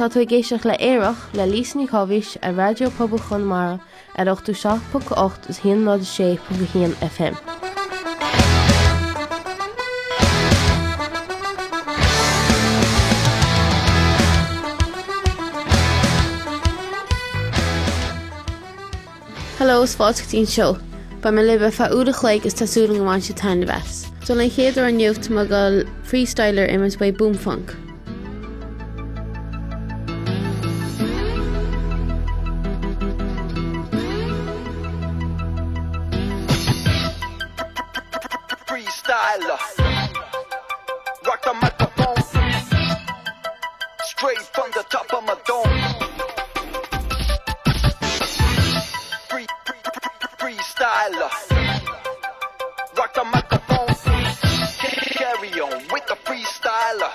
Tá tú géisteach le éireach le lísní chohís a Radio Pobl Chonamara ar 87.8 is 106.1 FM. Hello, Spotting Show. Ba me libe fa úda chléig is tasúling amháin se tan bheits. So le chéadar an nniucht má gal freestyler imas by Boomfunk. Freestyler, rock the microphone, straight from the top of my dome. Freestyler, rock the microphone, carry on with the freestyler.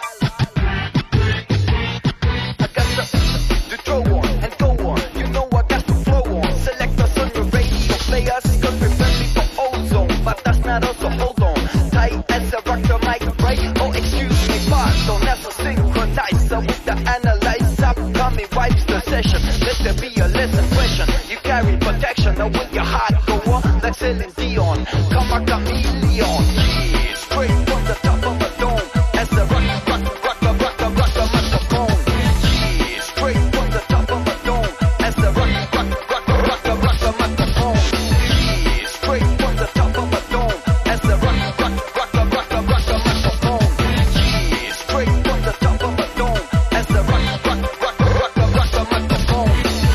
I got to throw on and go on, you know I got to flow on. Select us on your radio players, cause we're friendly for ozone, but that's not us, so hold on. Tight as I rock the mic, right? Oh, excuse me, pardon, that's a synchronizer with the analyzer. Coming wipes the session, let there be a lesson question. You carry protection, now will your heart go on like Celine Dion? Come a chameleon, yeah, straight from the top of a dome. As the rock the microphone, yeah, straight from the top of a dome. As the rock the microphone, yeah, straight from the top of a dome. As the rock the microphone, yeah, straight from the top of a dome. As the rock the microphone.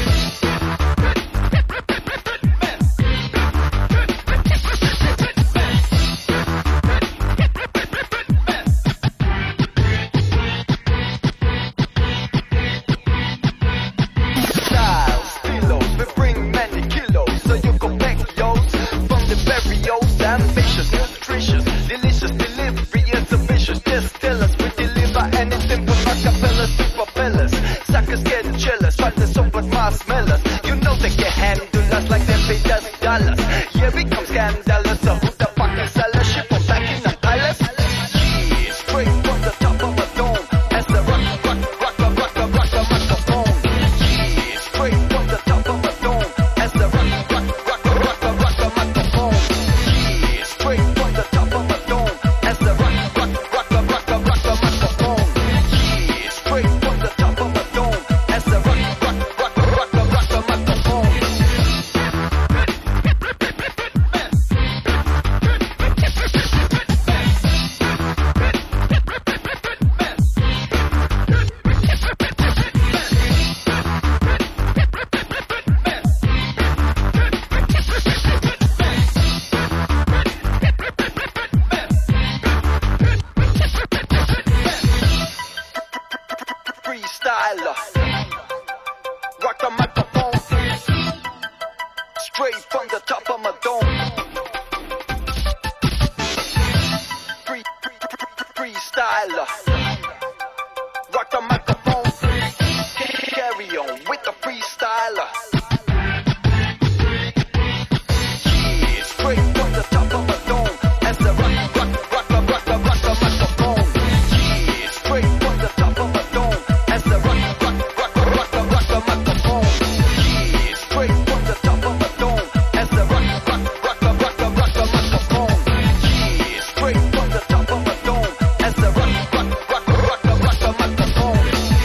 Styles, kilos, we bring many kilos, so you go back, yo's. From the barrios, ambitious, nutritious, delicious delivery is ambitious. Just tell us we deliver anything from acapellas to propellers. Suckers get jealous, try to soap with marshmallows. You know they can handle us like them paid us dollars. Here we come scandalous, so who the fuck is seller? Ship them back in the palace. Yeah, straight from the top of a dome. As the rock the microphone. Yeah, straight from the top of a dome. As the rock the microphone. Yeah, straight from the top of a dome. As the rock the microphone. Yeah, straight from the top of a dome. As the rock the microphone. Freestyler, rock the microphone, straight from the top of my dome. Freestyler, rock the microphone, carry on with the freestyler. Yeah, straight from the top of a dome. As the rock the microphone. Yeah, straight from the top of a dome. As the rock the microphone. Yeah, straight from the top of a dome. As the rock the microphone. Yeah, straight from the top of a dome. As the rock the microphone.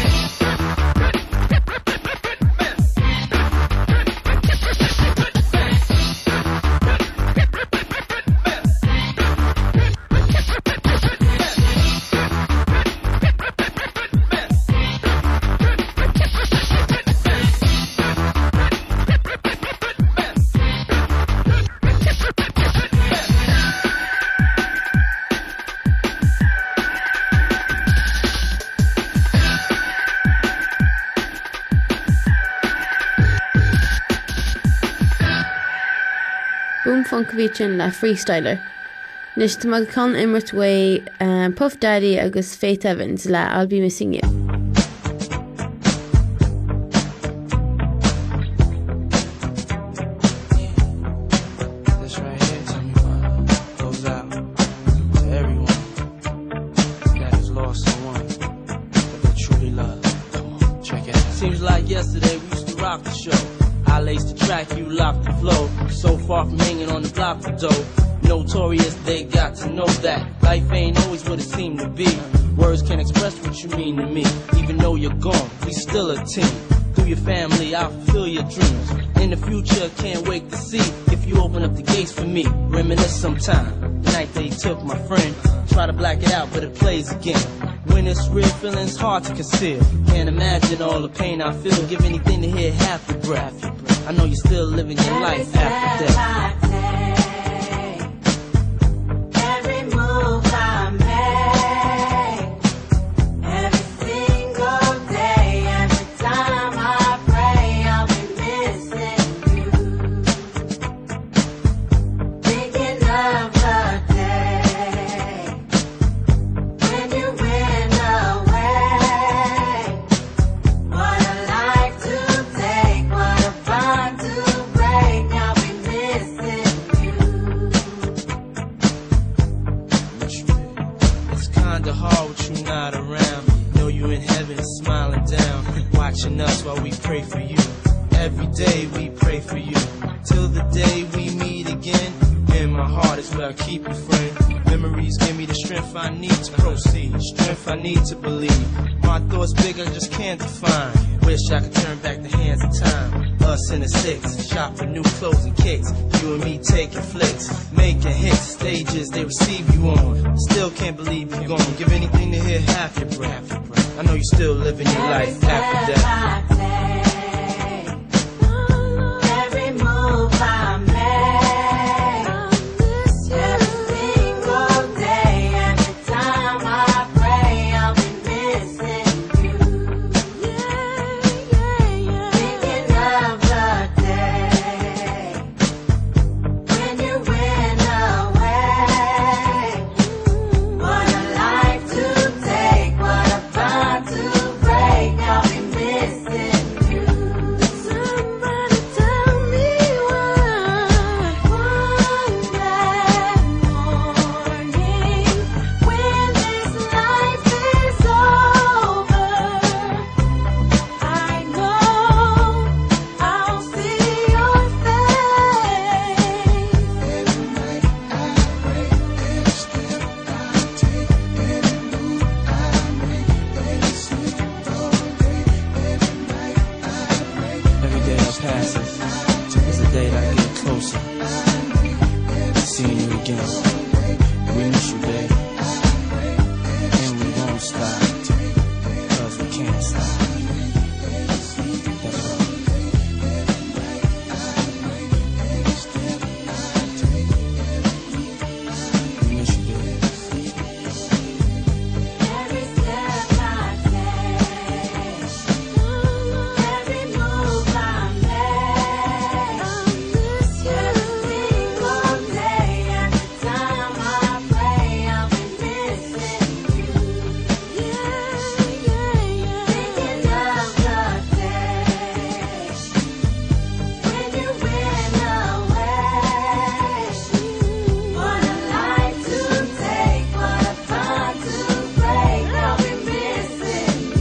Boomfunk Vichin le freestyler. Nis tá mag can immert way Puff Daddy agus Faith Evans le I'll Be Missing You. This right here, Tony, goes out to everyone that has lost someone that they truly love. Come on, check it rock the show. I lace the track, you lock the flow. So far from hanging on the block for dough. Notorious, they got to know that life ain't always what it seemed to be. Words can't express what you mean to me. Even though you're gone, we still a team. Through your family, I'll fulfill your dreams. In the future, can't wait to see if you open up the gates for me. Reminisce sometime. The night they took my friend. Try to black it out, but it plays again. When it's real, feeling's hard to conceal. Can't imagine all the pain I feel. Give anything to hear half your breath. I know you're still living your life after death. Us while we pray for you. Every day we pray for you. Till the day we meet again. In my heart is where I keep you, friend. Memories give me the strength I need to proceed. Strength I need to believe. My thoughts big, I just can't define. Wish I could turn back the hands of time. Us in the six, shop for new clothes and kicks. You and me taking flicks, making hits. Stages they receive you on. Still can't believe you're gone. Give anything to hear half your breath. I know you're still living your life after death. Every move I make, every single day, every time I pray, I'll be missing you. Thinking of the day when you went away. What a life to take, what a bond to break, I'll be missing you. Somebody tell me why. One black morning, when this life is over, I know I'll see your face. Every night I pray, every step I take, every move I make, every sleep all day, every night I pray. Every day that passes is a day that I get closer. Seeing you again. We miss you, babe. And we won't stop. Cause we can't stop. That's right. We miss you, babe. Every step I take, every move I make, every single day, every time I pray, I'll be missing you. Thinking of the day when you went away. What a life to take, what a bond to break, I'll be missing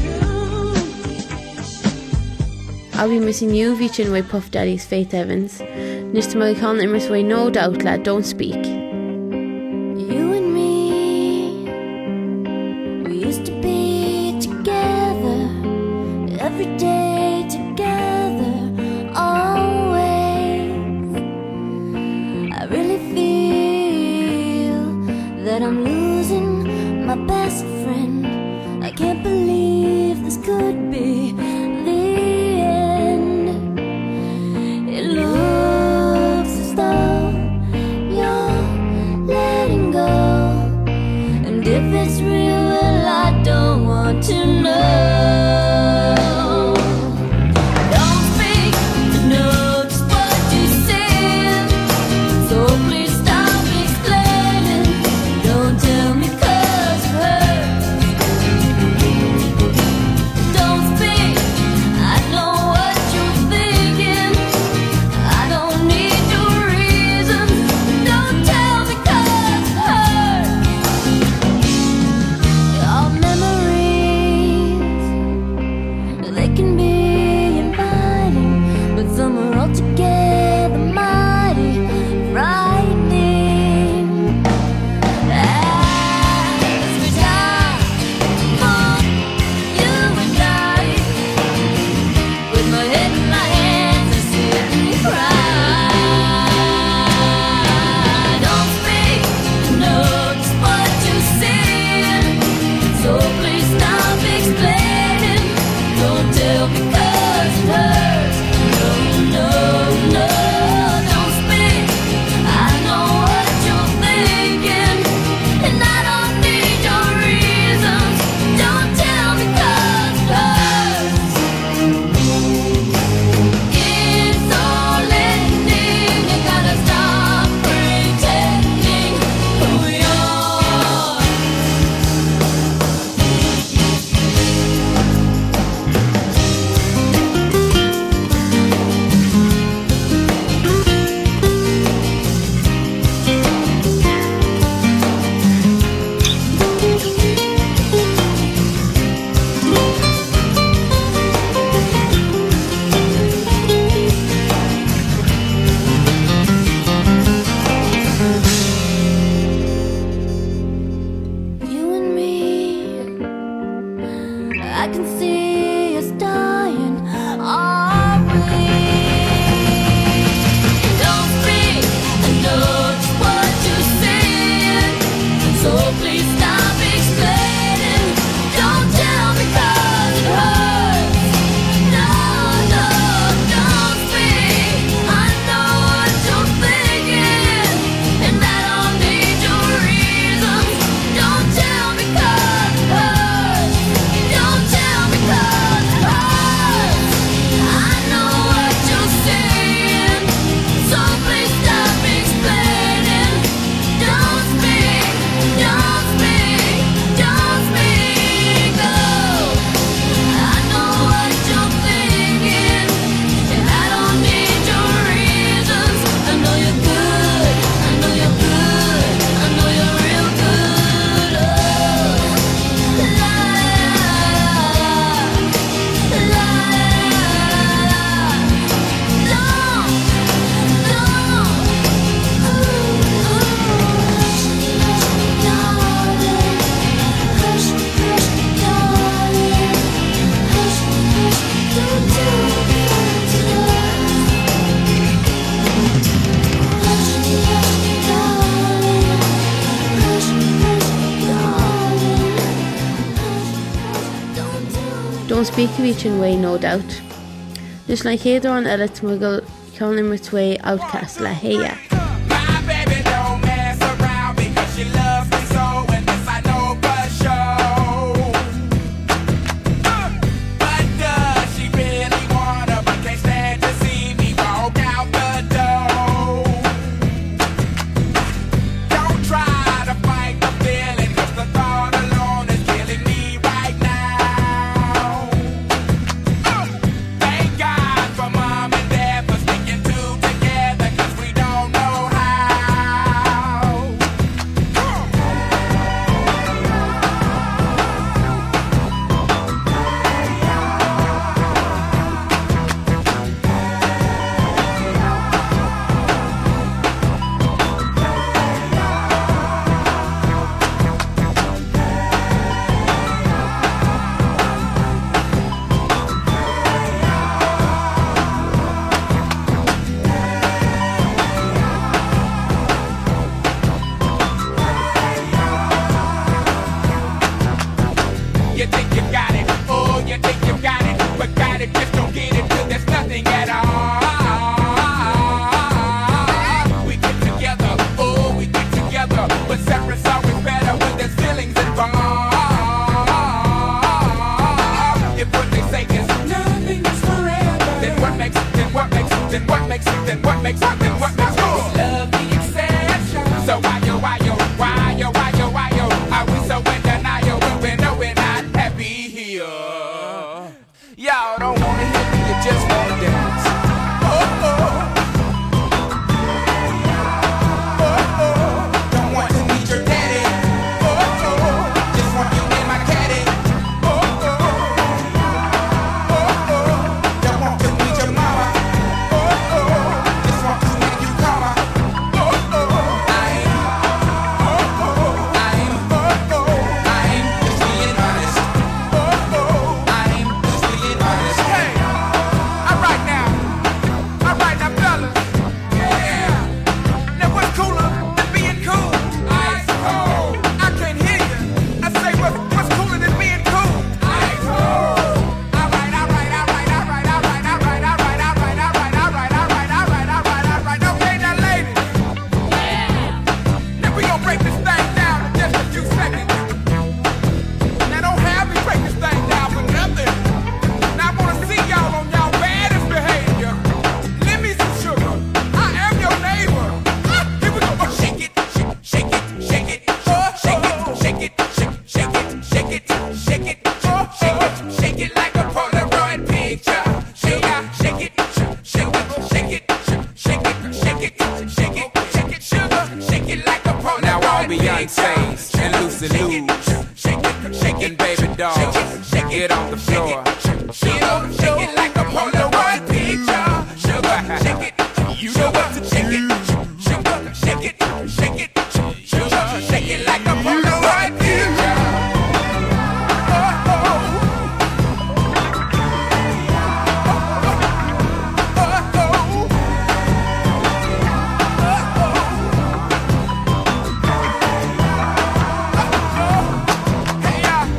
you. I'll be missing you, Vichin way Puff Daddy's Faith Evans. Nista Magicon Immer's way no doubt lad, don't speak. You and me, we used to be together, every day together, always. I really feel that I'm losing my best friend. I can't believe this could be the end. It looks as though you're letting go, and if it's real, well, I don't want to know. Don't speak, I know just what you said, so please stop explaining. Don't tell me 'cause it hurts. Don't speak, Won't speak of each in way, no doubt. Just like Heather on Elliot Muggle, Colin Immert's way, Outcast, La Heya. My baby don't mess around because she loves me so, and this I know for sure. But does she really wanna, but can't stand to see me walk out the door? Don't try to fight the feeling, 'cause the thought alone is killing me right now. Thank God for mom and dad for sticking two together, 'cause we don't know how. You think you got it, oh, you think you got it, but got it, just don't get it till there's nothing at all. We get together, oh, we get together, but separate's always better when there's feelings involved. If what they say is nothing is forever, then what makes it, then what makes it, then what makes it, then what makes it, then what makes it? Love the exception. So why yo, are we so in denial when we know we're not happy here? Y'all don't wanna hear me, you just wanna dance. Oh, oh. Oh, oh. Don't want to meet your daddy. Oh, oh. Just want you in my caddy. Oh, oh. Oh, oh. Don't want to meet your mama. Oh, oh. Just want to make you come. Oh, oh. I ain't just being honest. Oh, oh. I ain't just being honest. Hey, alright now, fellas. Yeah. Now what's cooler than being cool? Ice cold. I can't hear you. I say what's cooler than being cool? Ice cold. Alright. Okay, now ladies. Now we gon' break this thing down in just a few seconds. Now don't have me break this thing down for nothing. Now I wanna see y'all on y'all baddest behavior. Lend me some sugar. I am your neighbor. Here we go. Oh, shake it. Oh, shake it. Oh, shake it. Shake it like a Polaroid picture. Shake it. Sugar. Shake it like a Polaroid Now all picture. Beyonce's and Lucy Lou's and Baby Dolls, get on the floor. Shake it like a Polaroid picture. Sugar, shake it. You know what to shake it. Sugar, shake it. Sugar, shake it like a Polaroid picture. Oh, oh. Oh, oh. Hey,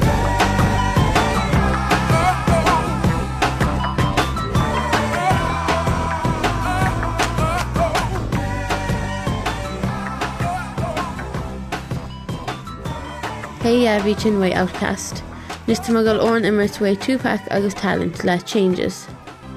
Heya, Beachin way, Outcast. Nista Muggle Oran Immert's way, Tupac, August Talent, La Changes.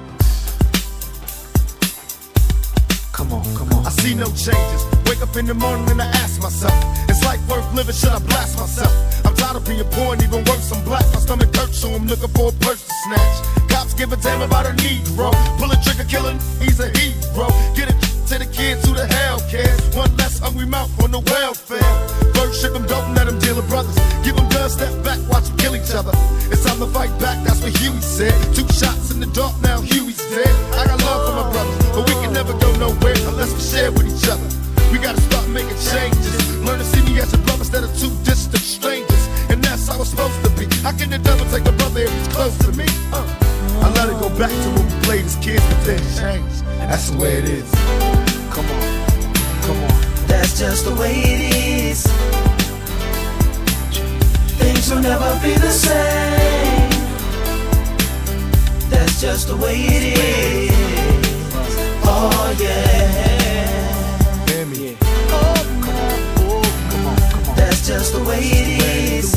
Come on. I see no changes. Wake up in the morning and I ask myself, is life worth living? Should I blast myself? I'm tired of being poor and even worse, I'm black. My stomach hurts, so I'm looking for a purse to snatch. Cops give a damn about a Negro. Pull a trigger, killing, he's a hero. Get it to the kids who the hell cares. One less hungry mouth on the welfare. First ship them, don't let them deal with brothers. Give them guns, step back, watch them kill each other. It's time to fight back, that's what Huey said. 2 shots in the dark, now Huey's dead. I got love for my brothers, but we can never go nowhere unless we share with each other. We gotta start making changes. Learn to see me as a brother instead of 2 distant strangers. And that's how it's supposed to be. How can the devil take a brother if he's close to me? I let it go back to when we played as kids, but then changed. That's the way it is. Come on. That's just the way it is. Things will never be the same. That's just the way it is. Oh yeah. Hear me. That's just the way it is.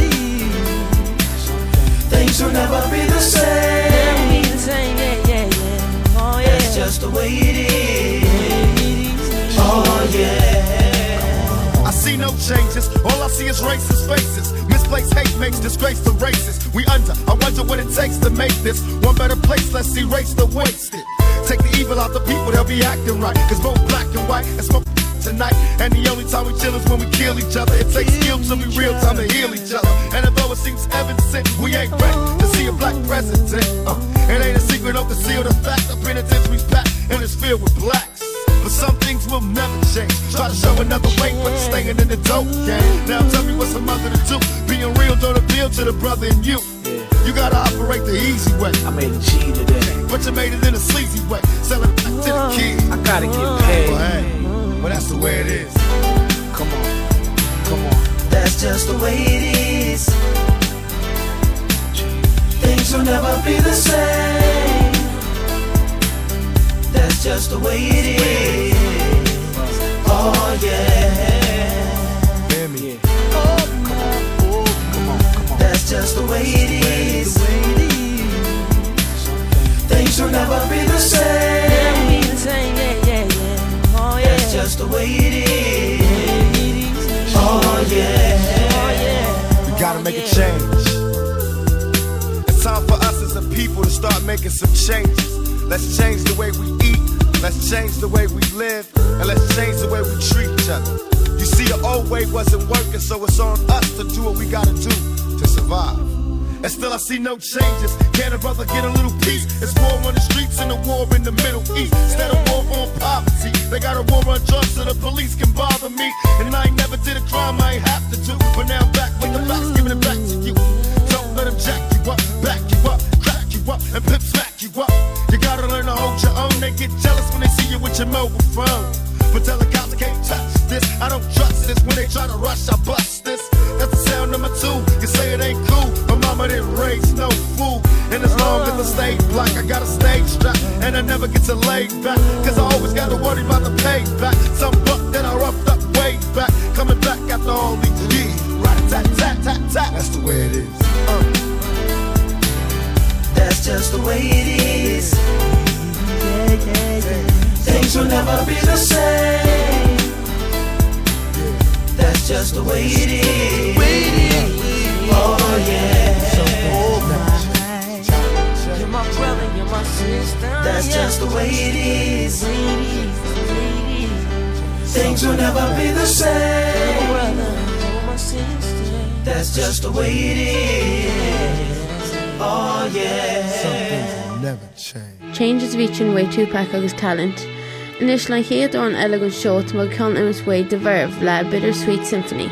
Things will never be the same. That's just the way it is. Oh yeah. I see no changes, all I see is racist faces. Misplaced hate makes disgrace to races. We under, I wonder what it takes to make this one better place. Let's erase the wasted. Take the evil out the people, they'll be acting right. Cause both black and white, and smoke tonight. And the only time we chill is when we kill each other. It takes skill to be real time to heal each other. And although it seems evident, we ain't ready to see a black president. It ain't a secret, don't conceal the fact. The penitentiary's packed and it's filled with blacks. But some things will never change. Try to show another way, but it's staying in the dope game. Now tell me what's a mother to do. Being real don't appeal to the brother in you. You gotta operate the easy way. I made a G today, but you made it in a sleazy way. Sell it back to the kids. I gotta get paid. Well, hey, well that's the way it is. Come on. That's just the way it is. Things will never be the same. That's just the way it is. Oh yeah. Hear me. That's just the way it is. Things will never be the same. That's just the way it is. Oh yeah. We gotta make a change. It's time for us as a people to start making some changes. Let's change the way we eat. Let's change the way we live. And let's change the way we treat each other. You see, the old way wasn't working, so it's on us to do what we gotta do to survive. And still I see no changes. Can a brother get a little peace? It's war on the streets and a war in the Middle East. Instead of war on poverty, they got a war on drugs so the police can bother me. And I ain't never did a crime I ain't have to do. But now I'm back with the facts, giving it back to you. Don't let them jack you up, back you up, crack you up, and pimp smack you up. You gotta learn to hold your own. They get jealous when they see you with your mobile phone. But tell the cops I can't touch this. I don't trust this. When they try to rush, I bust this. That's the sound number 2. You say it ain't cool. My mama didn't raise no fool. And as long as I stay black, I got a stage strap. And I never get to lay back. Cause I always gotta worry about the payback. Some buck that I roughed up way back. Coming back after all these years. Rat-a-tat-tat-tat-tat. That's the way it is. That's just the way it is. Things will never be the same. That's just the way it is. Oh yeah. You're my brother, you're my sister. That's just the way it is. Things will never be the same. That's just the way it is. Oh yeah. Some things will never change. Changes vícin way Tupac agus talent. Inis le chéad an elegant shot mag can imas way de verve le Bittersweet Symphony.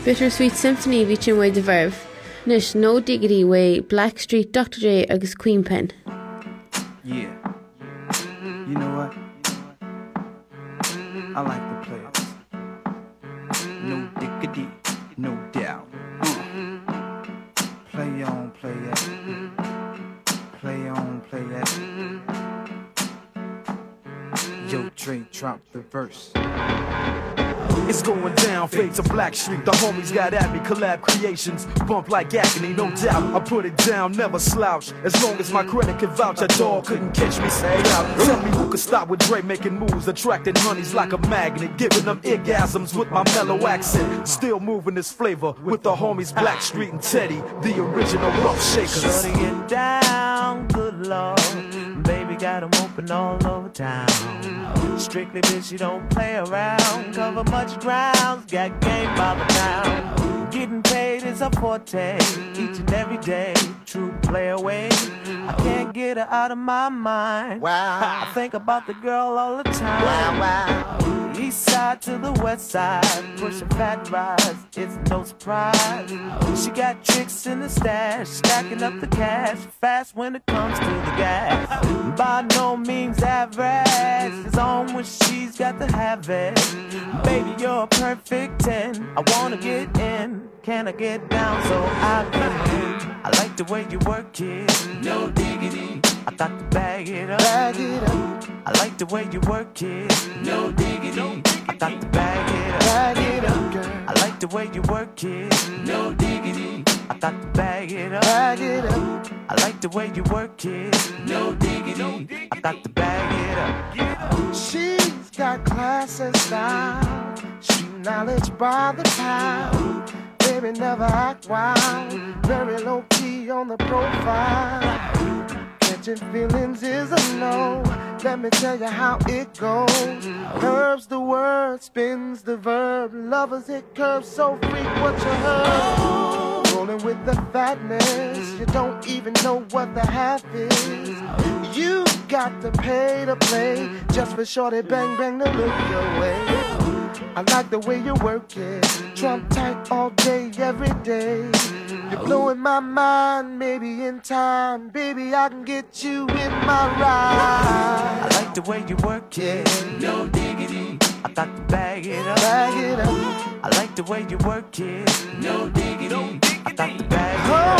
Bittersweet Symphony bhí sin way de verb. Nis No Diggity way Blackstreet, Dr. Dre agus Queen Pen. Yeah. You know what? I like the players. No diggity, no doubt. Play on, play that. Play on, play that. Yo, Dre, drop the verse. It's going down, fade to Blackstreet. The homies got at me, collab creations. Bump like agony, no doubt. I put it down, never slouch. As long as my credit can vouch, a dog couldn't catch me. Say out. Tell me who could stop with Dre making moves, attracting honeys like a magnet, giving them orgasms with my mellow accent. Still moving this flavor with the homies Blackstreet and Teddy, the original rough shakers. Shutting it down, good lord. Baby got them open all over town. Strictly bitch, you don't play around. Cover much ground, got game by the pound. Getting paid is a forte, each and every day. True play away, I can't get her out of my mind. Wow, I think about the girl all the time. Wow, wow. East side to the west side, pushing fat rides, it's no surprise. She got tricks in the stash, stacking up the cash, fast when it comes to the gas. By no means average, it's on when she's got to have it. Baby, you're a perfect 10, I wanna get in. Can I get down so I can win? I like the way you work it, no diggity. I got to bag it up, bag it up. I like the way you work it, no diggity. I got to bag it up, bag it up, girl. I like the way you work it, no diggity. I got to bag it up, bag it up. I like the way you work it, no diggity. I got to bag it up. She's got class and style, street knowledge by the pound. Baby never act wild, very low key on the profile. Catching feelings is a no, let me tell you how it goes. Curves the word, spins the verb, lovers hit curves so freak what you heard. Rolling with the fatness, you don't even know what the half is. You got to pay to play, just for shorty bang bang to look your way. I like the way you work it, Trump tight all day, every day. You're blowing my mind, maybe in time, baby, I can get you in my ride. I like the way you work it, no diggity. I got to bag it up, bag it up. I like the way you work it, no diggity. I got to bag it up,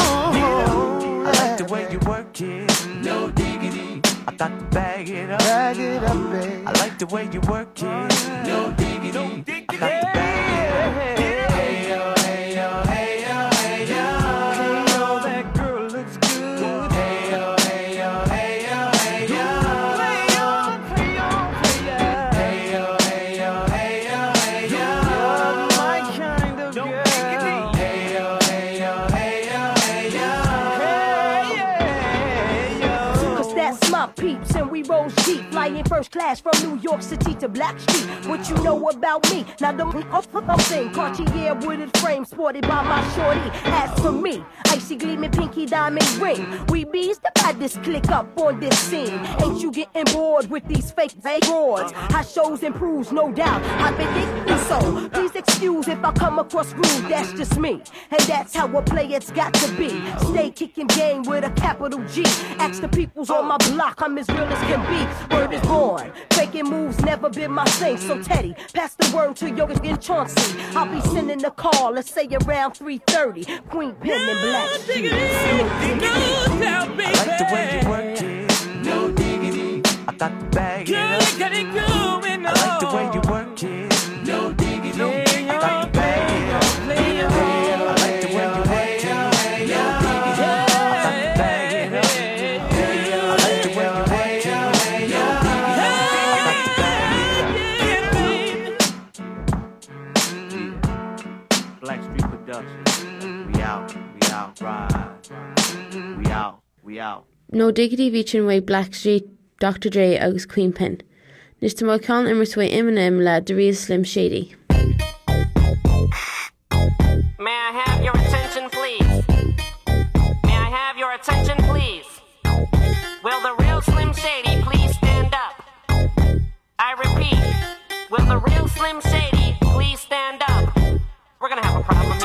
I like the way you work it, no diggity. I got to bag it up, babe. I like the way you work it, no diggity. I got to bag it up. Hey yo, hey yo, hey yo, hey yo. Hey yo, that girl looks good. Hey yo, hey yo, hey yo, hey yo. Play on, play on, play on. Hey yo, hey yo, hey yo, hey yo. You're my kind of girl. Hey yo, hey yo, hey yo, hey yo. Hey yo. 'Cause that's my peeps and we roll deep, flying first class from New York City to Blackstreet. What you know about me? Now the I'm saying Cartier wooded frame sported by my shorty. As for me, icy gleaming pinky diamond ring. We bees the baddest click up on this scene. Ain't you getting bored with these fake broads? How shows improves, no doubt. I've been thinking so. Please excuse if I come across rude. That's just me, and that's how a player's got to be. Stay kicking game with a capital G. Ask the peoples on my block, I'm as real as can be. Word is born, faking moves never been my thing. So Teddy, pass the word to Yoga and Chauncey. I'll be sending a call, let's say around 3:30. Queen Pen and Blackstreet. I like the way you work it, no diggity. I got to bag it up. I like the way you work it, no diggity. I got to bag it up. I like the way you work it, no diggity. I got to bag it up. I like the way you work it, no diggity. I got to bag it up. Blackstreet Productions. We out, ride. We out. No Diggity bhí way Blackstreet, Dr. Dre agus Queen Pen. Nis tá má ceann immert way Eminem le The Real Slim Shady. May I have your attention, please? May I have your attention, please? Will the Real Slim Shady please stand up? I repeat, will the Real Slim Shady please stand up? We're gonna have a problem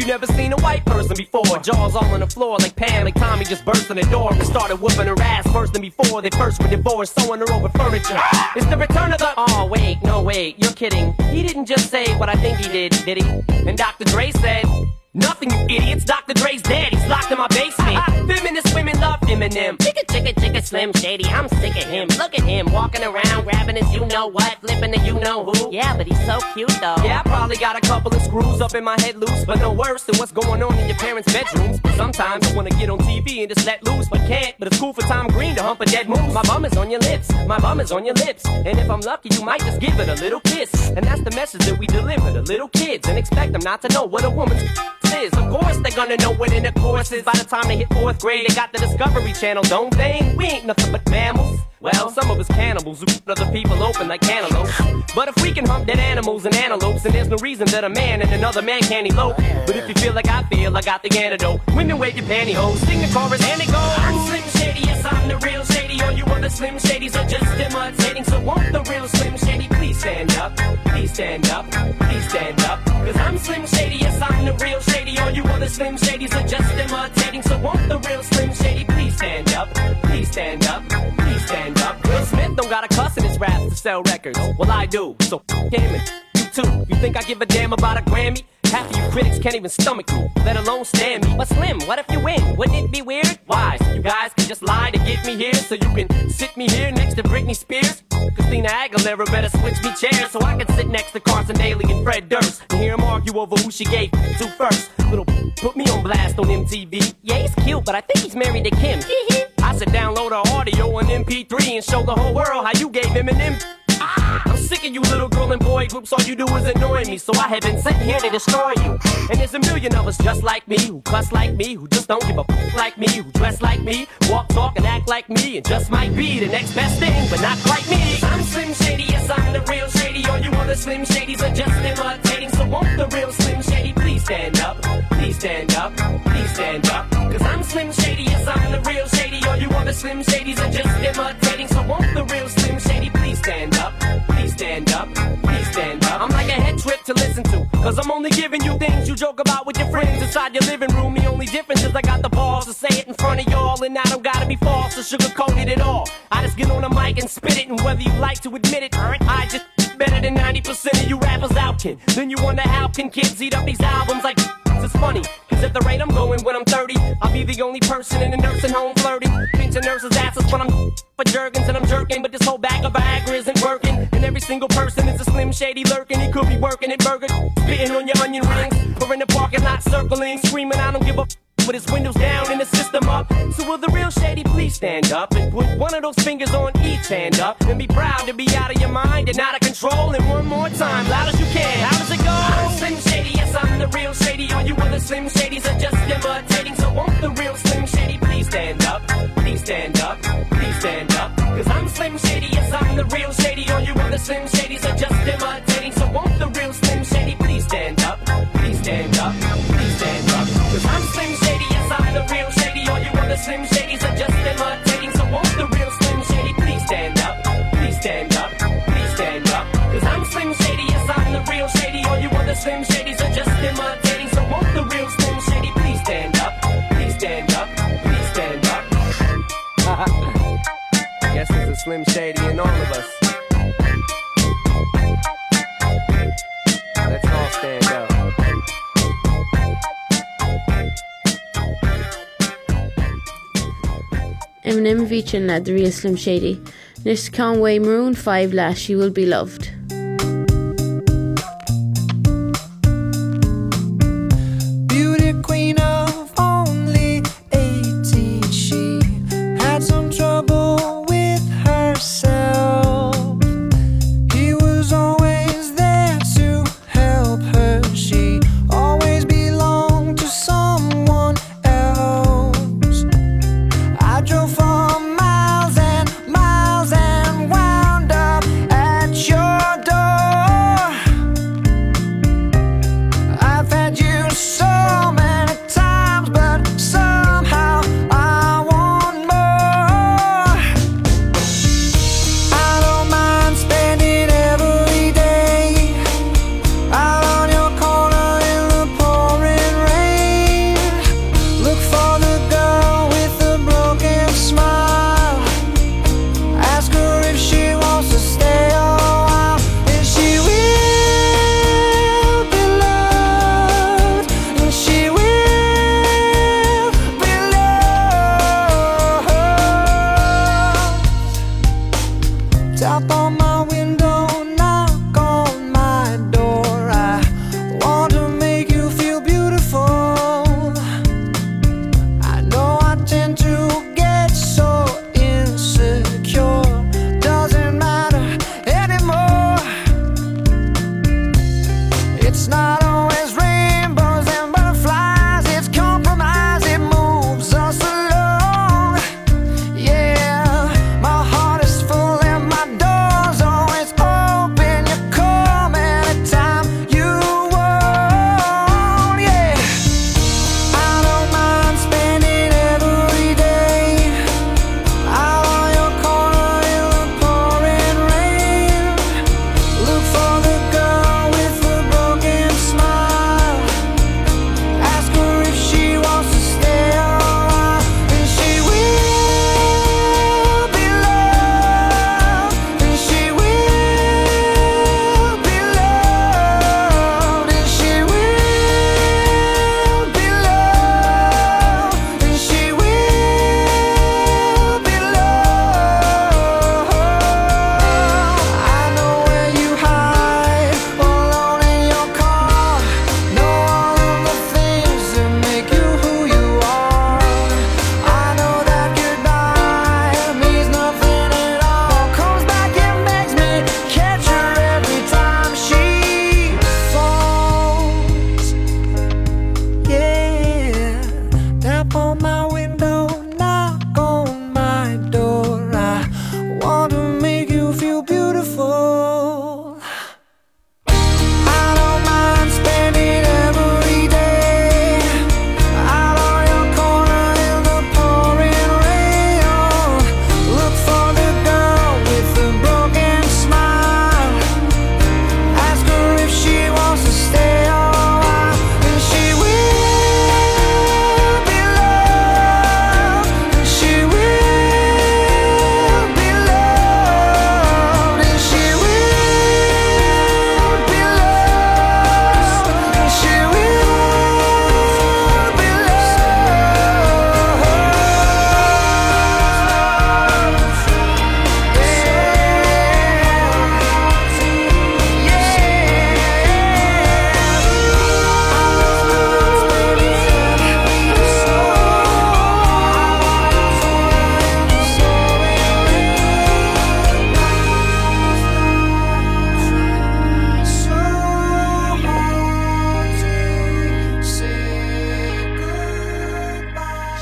never seen a white person before. Jaws all on the floor like Pam, like Tommy just burst in the door and started whooping her ass first than before they first were divorced, sewing her over furniture. It's the return of the... Oh, wait, no, wait, you're kidding. He didn't just say what I think he did he? And Dr. Dre said... Nothing, you idiots. Dr. Dre's dead. He's locked in my basement. Feminist women love Eminem. Chicka, chicka, chicka, Slim Shady. I'm sick of him. Look at him walking around, grabbing his you-know-what, flipping the you-know-who. Yeah, but he's so cute, though. Yeah, I probably got a couple of screws up in my head loose, but no worse than what's going on in your parents' bedrooms. Sometimes I wanna get on TV and just let loose, but can't. But it's cool for Tom Green to hump a dead moose. My bum is on your lips. My bum is on your lips. And if I'm lucky, you might just give it a little kiss. And that's the message that we deliver to little kids and expect them not to know what a woman's is. Of course they're gonna know what in the course is. By the time they hit 4th grade, they got the Discovery Channel, don't they? We ain't nothing but mammals. Well, some of us cannibals who cut other people open like cantaloupes. But if we can hump dead animals and antelopes, then there's no reason that a man and another man can't elope. But if you feel like I feel, I got the antidote. Women wave your pantyhose, sing the chorus and it goes. I'm Slim Shady, yes I'm the real Shady. All you other Slim Shadys are just imitating. So won't the real Slim Shady please stand up? Please stand up, please stand up. Cause I'm Slim Shady, yes I'm the real Shady. All you other Slim Shadys are just imitating. So won't the real Slim Shady please stand up? Please stand up, please stand up. Will Smith don't gotta cuss in his raps to sell records. Well I do, so damn it. You too. You think I give a damn about a Grammy? Half of you critics can't even stomach me, let alone stand me. But Slim, what if you win? Wouldn't it be weird? Why? So you guys can just lie to get me here, so you can sit me here next to Britney Spears? Christina Aguilera better switch me chairs so I can sit next to Carson Daly and Fred Durst and hear them argue over who she gave to first. Little put me on blast on MTV. Yeah, he's cute, but I think he's married to Kim. I said download our audio on MP3 and show the whole world how you gave him an M. I'm sick of you little girl and boy groups, all you do is annoy me. So I have been sent here to destroy you. And there's a million of us just like me, who cuss like me, who just don't give a f like me, who dress like me, walk, talk, and act like me, and just might be the next best thing, but not quite me. I'm Slim Shady, yes I'm the real Shady. All you other Slim Shadys are just imitating. So won't the real Slim Shady please stand up? Please stand up, please stand up. Cause I'm Slim Shady, yes I'm the real Shady. All you other Slim Shadys are just imitating. So won't the real Slim Shady please stand up? Please stand up, please stand up. I'm like a head trip to listen to, cause I'm only giving you things you joke about with your friends inside your living room. The only difference is I got the balls to say it in front of y'all, and I don't gotta be false or sugarcoat it at all. I just get on the mic and spit it, and whether you like to admit it, I just better than 90% of you rappers out, kid. Then you wonder how can kids eat up these albums like it's funny, cause at the rate I'm going when I'm 30, I'll be the only person in a nursing home flirting, pinching nurses' asses when I'm for Jergens and I'm jerking. But this whole bag of Viagra isn't working, and every single person is a Slim Shady lurking. He could be working at Burger, spitting on your onion rings, or in the parking lot circling, screaming I don't give a with his windows down and the system up. So will the real Shady please stand up and put one of those fingers on each hand up and be proud to be out of your mind and out of control. And one more time, loud as you can. How does it go? I'm Slim Shady, yes I'm the real Shady. All you other Slim Shadys are just imitating. So won't the real Slim Shady please stand up? Please stand up, please stand up. Cause I'm Slim Shady, yes I'm the real Shady. All you other Slim Shadys are just imitating. So won't the real Slim Shady please stand up? Please stand up, please stand up. Cause I'm Slim Shady, yes I'm the real Shady. All you other Slim Shadys are just imitating. So won't the real Slim Shady please stand up? Please stand up, please stand up. Cause I'm Slim Shady, yes I'm the real Shady. All you other Slim Shadys are just imitating. So won't the real Slim Shady please stand up? Please stand up, please stand up. I guess there's a Slim Shady in all of us. Let's all stand up. Eminem featuring the real Slim Shady. Next Conway Maroon 5 last She Will Be Loved. Beauty queen of only 18, she had some trouble with herself. He was always there to help her. She always belonged to someone else. I drove for miles and miles and wound up at your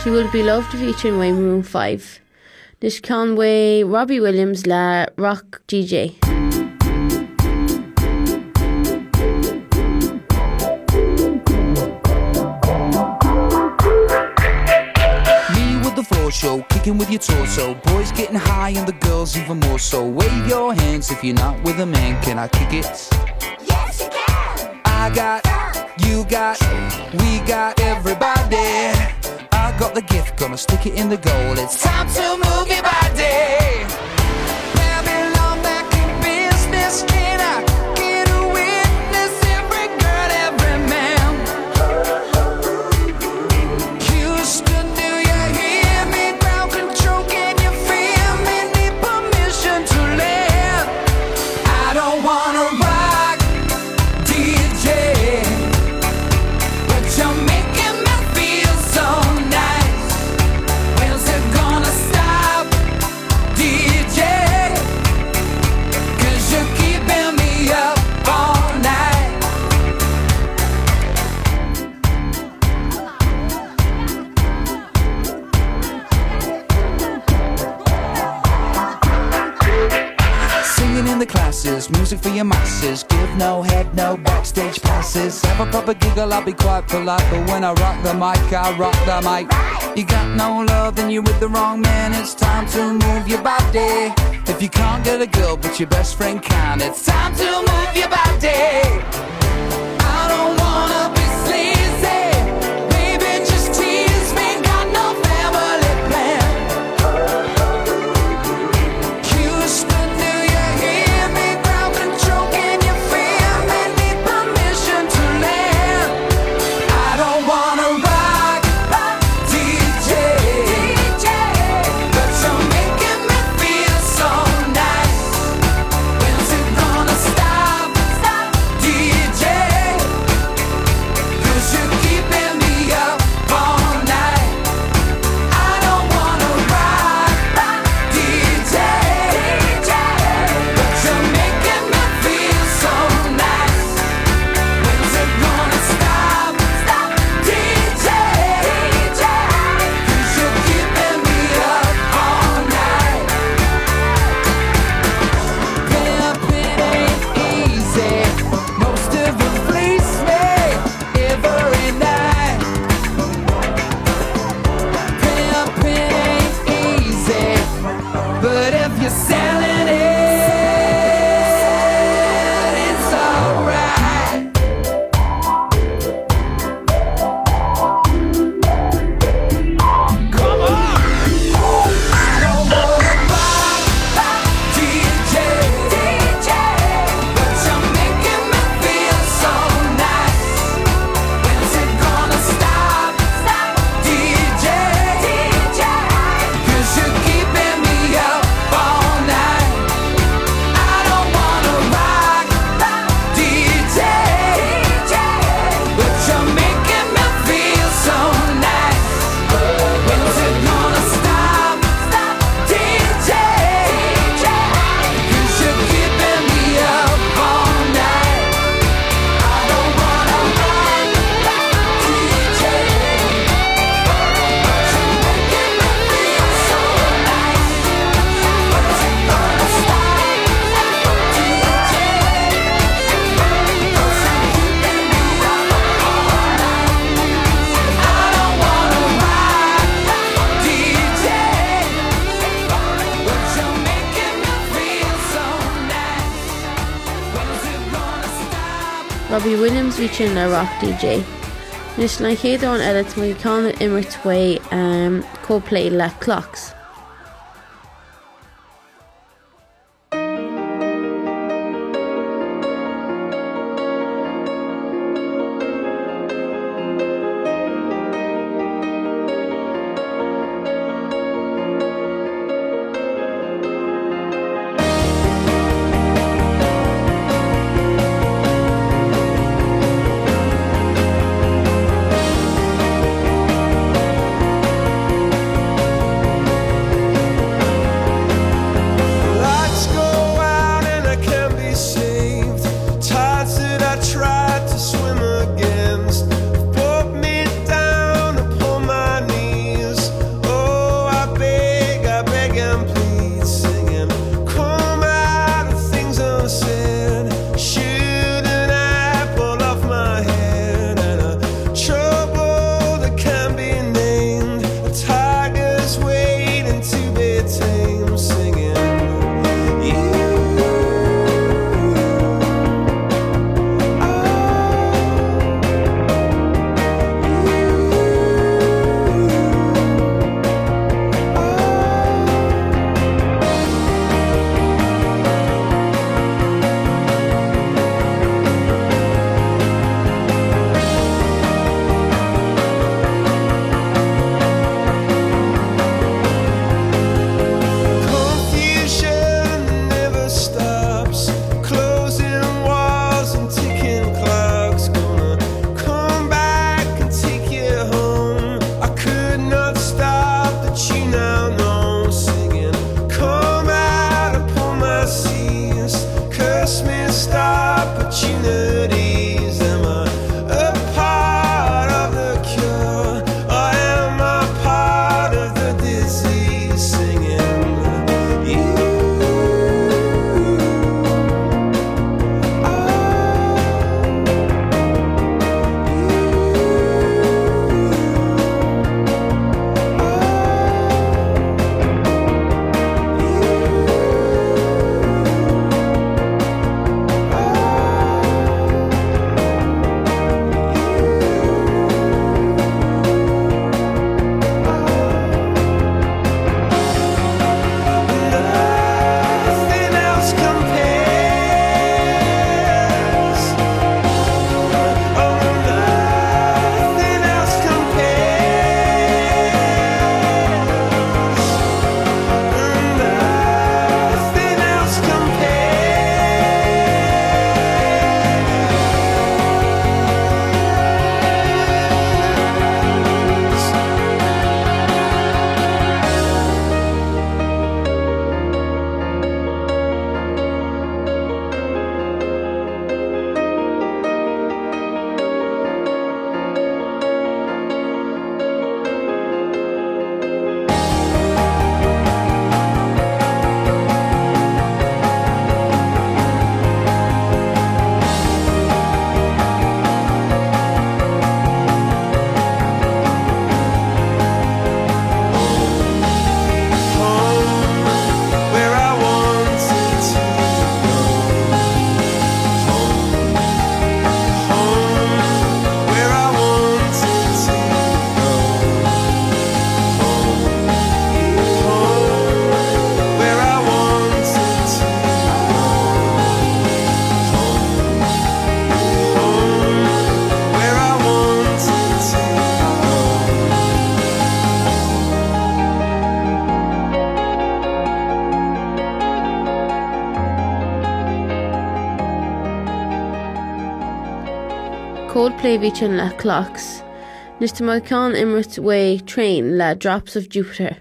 She Would Be Loved featuring way Maroon 5. Nish Conway, Robbie Williams la Rock DJ. Floor show, kicking with your torso. Boys getting high and the girls even more so. Wave your hands if you're not with a man. Can I kick it? Yes, you can. I got, you got, we got everybody. I got the gift, gonna stick it in the goal. It's time to move your body. Babylon back in business. Can I get a witness? Every girl, every man. Houston, do you hear me? Ground control, can you feel me? Need permission to live. I don't wanna rock, DJ, but you're making me feel so nice. When's it gonna stop, DJ? 'Cause you're keeping me up all night. Singing in the classes, music for your masses. Give no head, no backstage passes. Have a proper giggle, I'll be quite polite. But when I rock the mic, I rock the mic. You got no love, then you're with the wrong man. It's time to move your body. If you can't get a girl, but your best friend can, it's time to move your body. I don't wanna be sleazy. Baby, just tease me. Got no family plan. Houston, do you hear me? Ground control, can you feel me? Need permission to land. I don't wanna rock, DJ, but you're making me feel so nice. When's it gonna stop, DJ? 'Cause you're keeping me up all night. I don't wanna rock, DJ, but you're making me feel so nice. When's it gonna stop, DJ? 'Cause you're keeping me up all night. Pimping ain't easy. Most of them fleece me every night. Pimping ain't easy, but if you're selling it, it's alright. Come on! I don't wanna rock, DJ, but you're making me feel so nice. When's it gonna stop, DJ? 'Cause you're keeping me up all night. I don't wanna rock, DJ, but you're making me feel so nice. When's it gonna stop, DJ? 'Cause you're keeping me up all night. I don't wanna rock, DJ, but you're making me feel so nice. When's it gonna stop, DJ? 'Cause you're keeping me up all night. I don't wanna rock, DJ, but you're making me feel so nice. When's it gonna stop? Robbie Williams featuring la Rock DJ. Nish na chéad an edit mu can immert way co-play la Clocks. I pléivítin le clocks. Nis tá má can Imrit Way Train le Drops of Jupiter.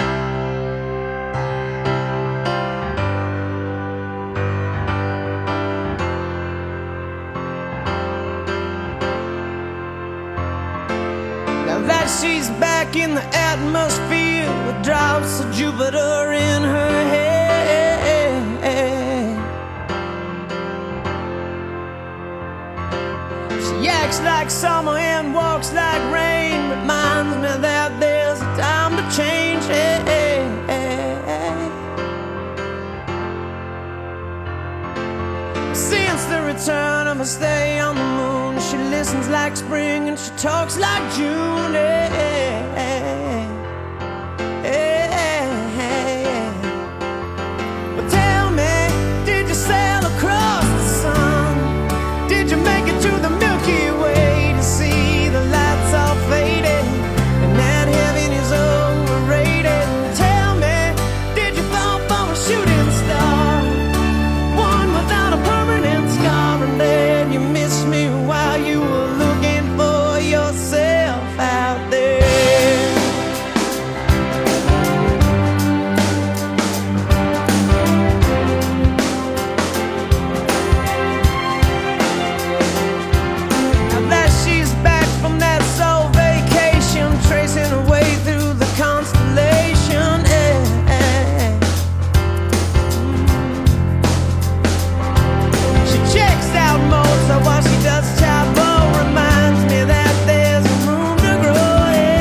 Now that she's back in the atmosphere with drops of Jupiter in her head. She acts like summer and walks like rain. Reminds me that there's a time to change. Since the return of her stay on the moon, she listens like spring and she talks like June. But tell me, did you sail across the sun? Did you make it to the Milky Way to see the lights all faded and that heaven is overrated? Tell me, did you fall for a shooting star, one without a permanent scar, and then you missed me while you were looking for yourself out there? Now that she's back from that soul vacation, tracing her way through the constellation, she checks out Mozart while she does Chavo. Reminds me that there's room to grow.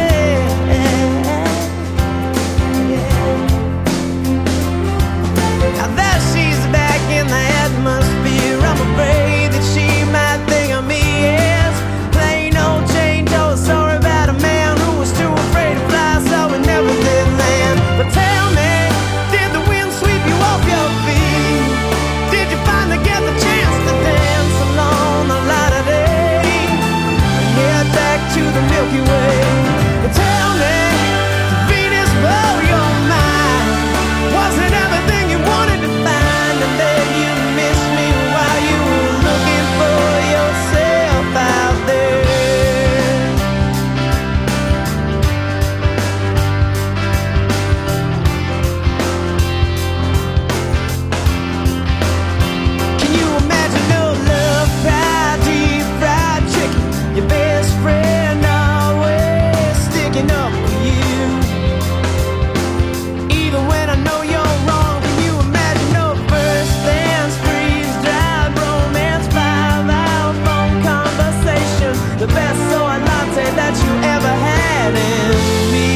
Now that she's back in the atmosphere, I'm afraid that she might think of me as plain old Jane Doe. Sorry about a man who was too afraid to fly, so we never did land. But tell me, did the wind sweep you off your feet? Did you finally get the chance to dance along the light of day and head back to the Milky Way? But tell me, did Venus blow your mind? Was it everything you wanted to find, and then you missed me while you were looking for yourself out there? Can you imagine no love pie, deep fried chicken, your best friend always sticking up for you, even when I know you're wrong? Can you imagine no first dance, freeze-dried romance, 5-hour phone conversation, the best soy latte that you ever had in me?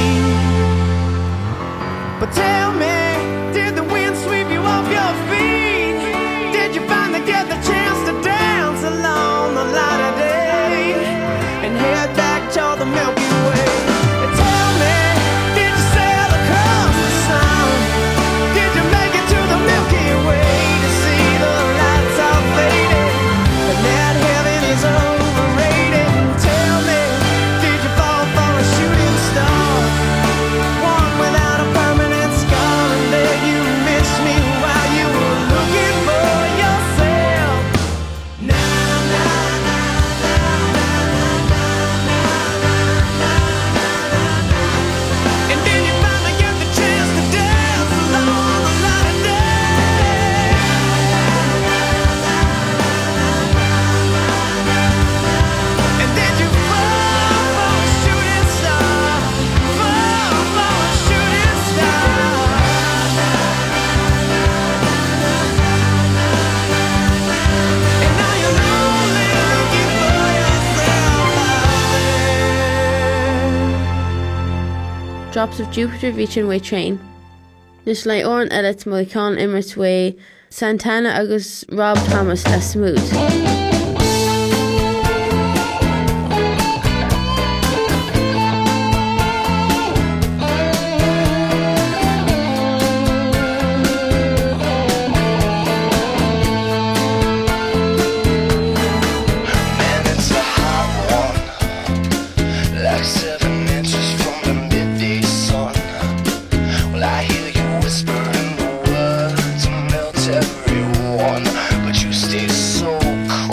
But tell me, did the wind sweep you off your feet? Did you finally get the chance to dance along the light of day and head back to the Milky Way? And tell me, did you sail across the sun? Did you make it to the Milky Way to see the lights all faded and that heaven is overrated? And tell me, did you fall for a shooting star, one without a permanent scar, and then you missed me while you were looking for yourself? And then you finally get the chance to dance along the light of day. And then you fall for a shooting star, fall for a shooting star. And now you're only looking for yourself out there. Drops of Jupiter Vichin Way Train. Nis le oran edit má can Imrit Way Santana agus Rob Thomas le Smooth. Man, it's a hot one, like 7 inches from the midday sun. Well, I hear you whispering the words to melt everyone, but you stay so cool.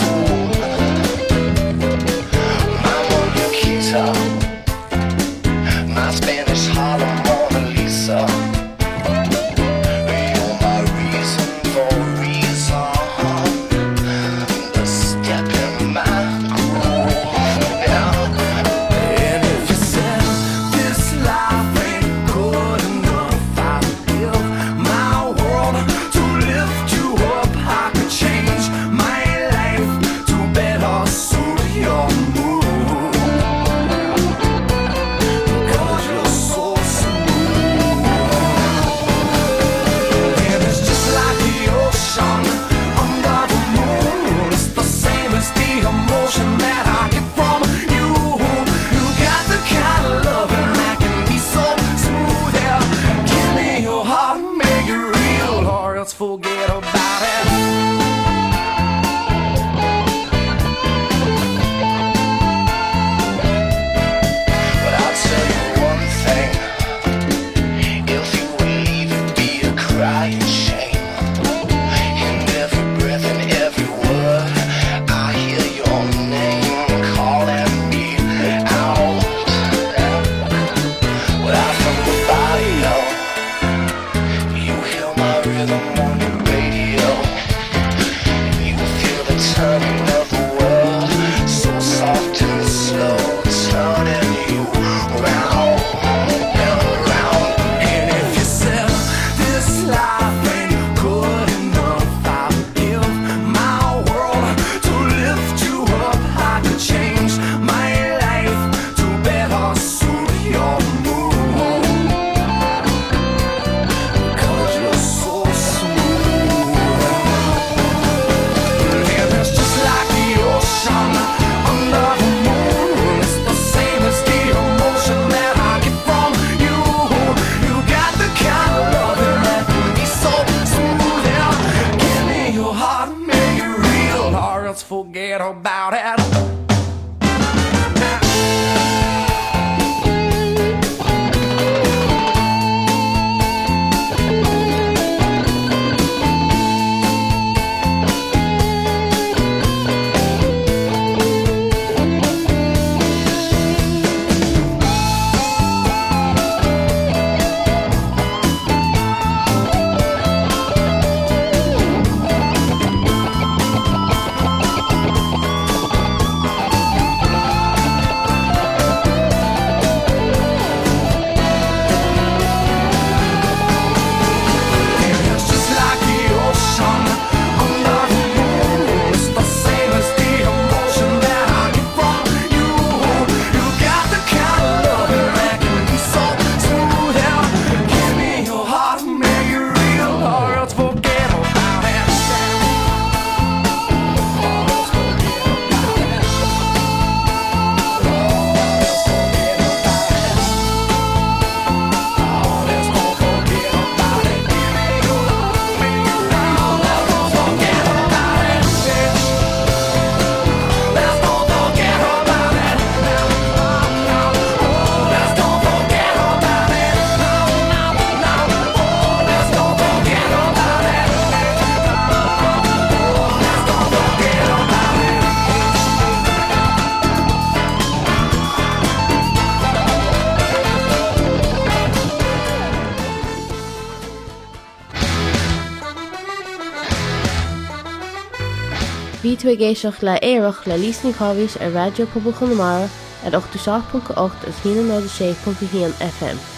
Bhí tú ag éiseach le éireach le lísní cábhais ar Radio Pobl Chonamara at 87.8 as 106.1 FM.